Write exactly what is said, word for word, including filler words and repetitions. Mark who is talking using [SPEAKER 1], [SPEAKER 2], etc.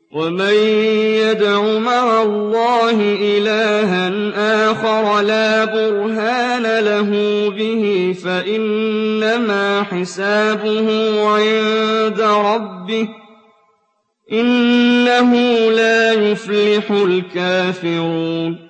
[SPEAKER 1] وَمَن يَدْعُ مَعَ اللَّهِ إِلَٰهًا آخَرَ لَا بُرْهَانَ لَهُ بِهِ فَإِنَّمَا حِسَابُهُ عِندَ رَبِّهِ ۚ إِنَّهُ لَا يُفْلِحُ الْكَافِرُونَ